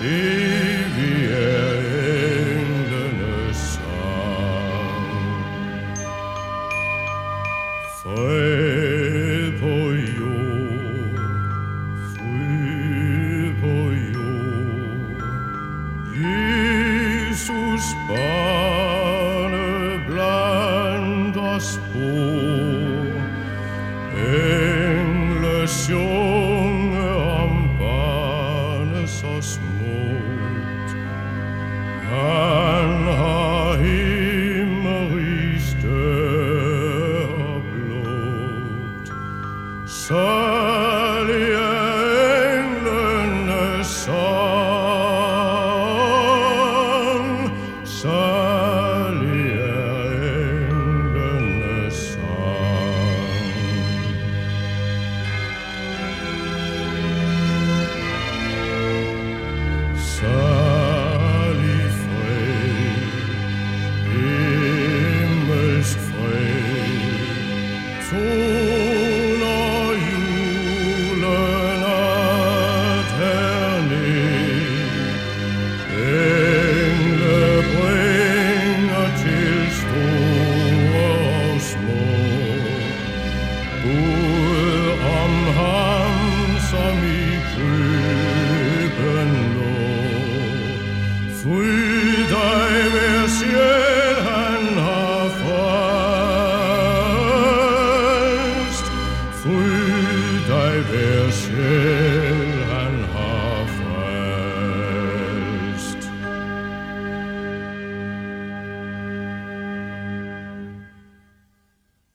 evig er englenes sang. Fred på jord, fryd på jord, Jesus barne blandt os bor. Engle sjunge om barnet så smukt. Han har himmerigste og blot. Salig er englenes sang, salig er englenes sang. Salig fred, himmelsk fred, toner julen at herned. Engle bringer til store og små bud om ham, som i krybben lå. Fryd dig, hver sjæl,